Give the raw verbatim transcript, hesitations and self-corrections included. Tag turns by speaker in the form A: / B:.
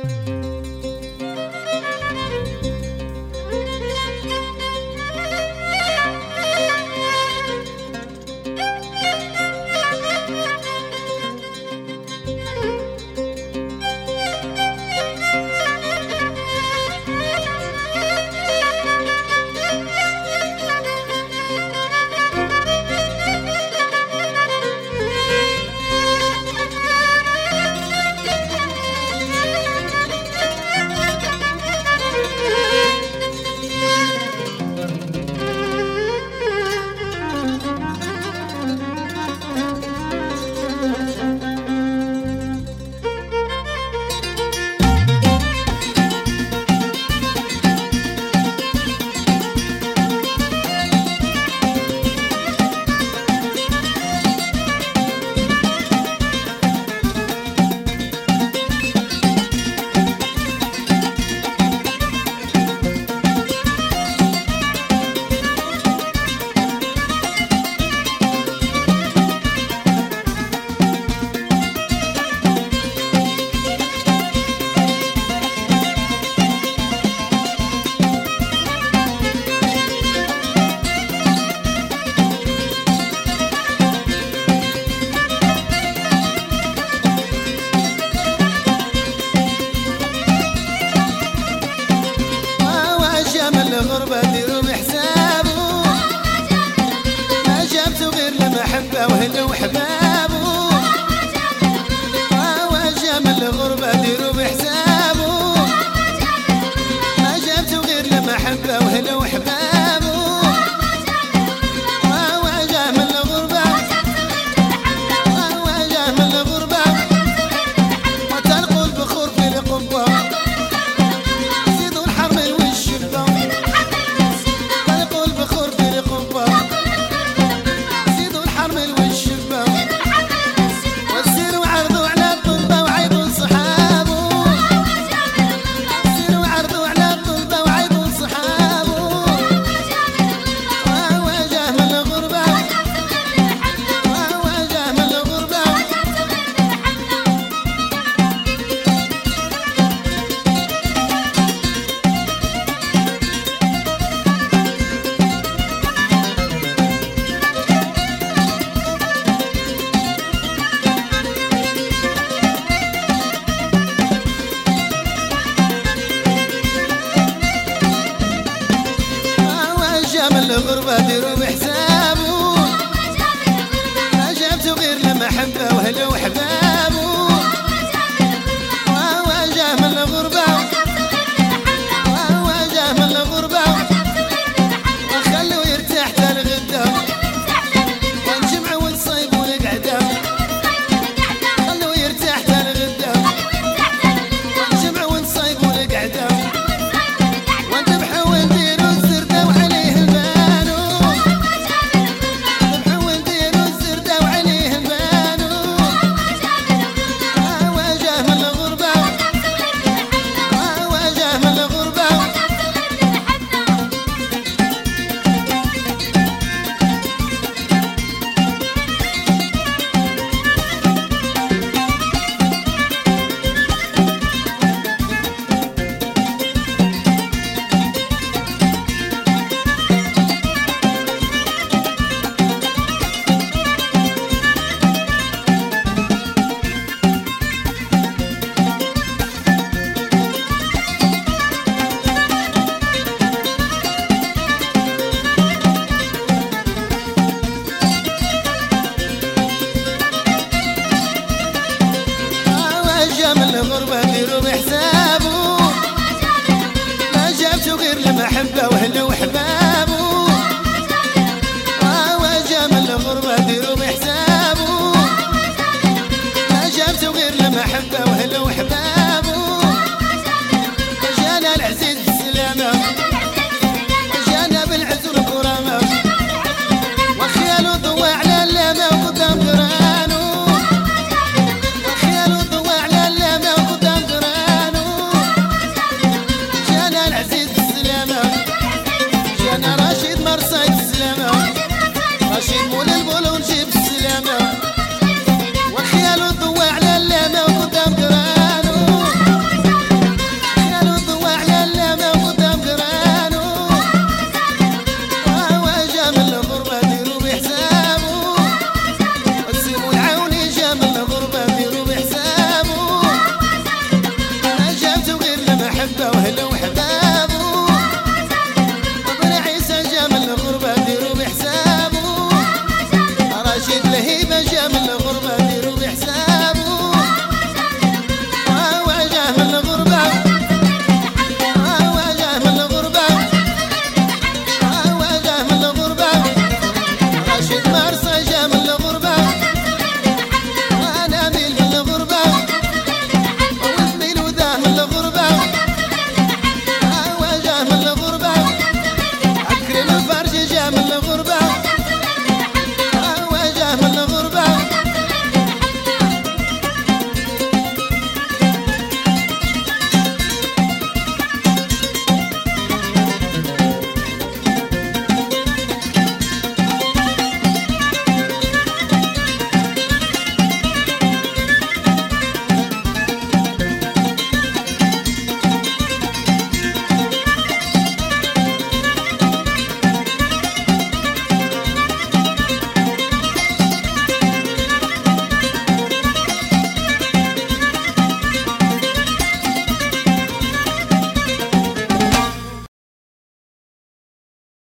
A: الغربة ديروا بحسابه، ما جابته غير لمحبة وهلا وحبابه. وجمال الغربة ديروا بحسابه، ما جابته غير لمحبة وهلا وحبابه. وجمال الغربة وجمال الغربة وتلقوا البخور في القبة، زيدوا الحرمل والشبة. تلقوا البخور في القبة، زيدوا الحرمل والشبة. وسيروا عرضوا على الطلبة وعيدوا صحابه، سيروا عرضوا على الطلبة وعيدوا صحابه. وجمال الغربة وجمال الغربة وجمال الغربة ديروا بحسابه، ما جابته غير لمحبة وهلا وحبابه. وجمال الغربة وجمال الغربة وخلوا يرتاح تا الغدا، ونجمع ونصيب ونقعدة. خلوا يرتاح تا الغدا، ونجمع ونصيب ونقعدة. ونذبحوا ونديروا الزردة وعليه البانو، نذبحوا ونديروا الزردة وعليه البانو. وجمال الغربة وجمال الغربة وجمال الغربة ديروا بحسابه، ما جابته غير لمحبة وهلا وحبابه. وجمال الغربة ديروا بحسابه، ما جابته غير لمحبة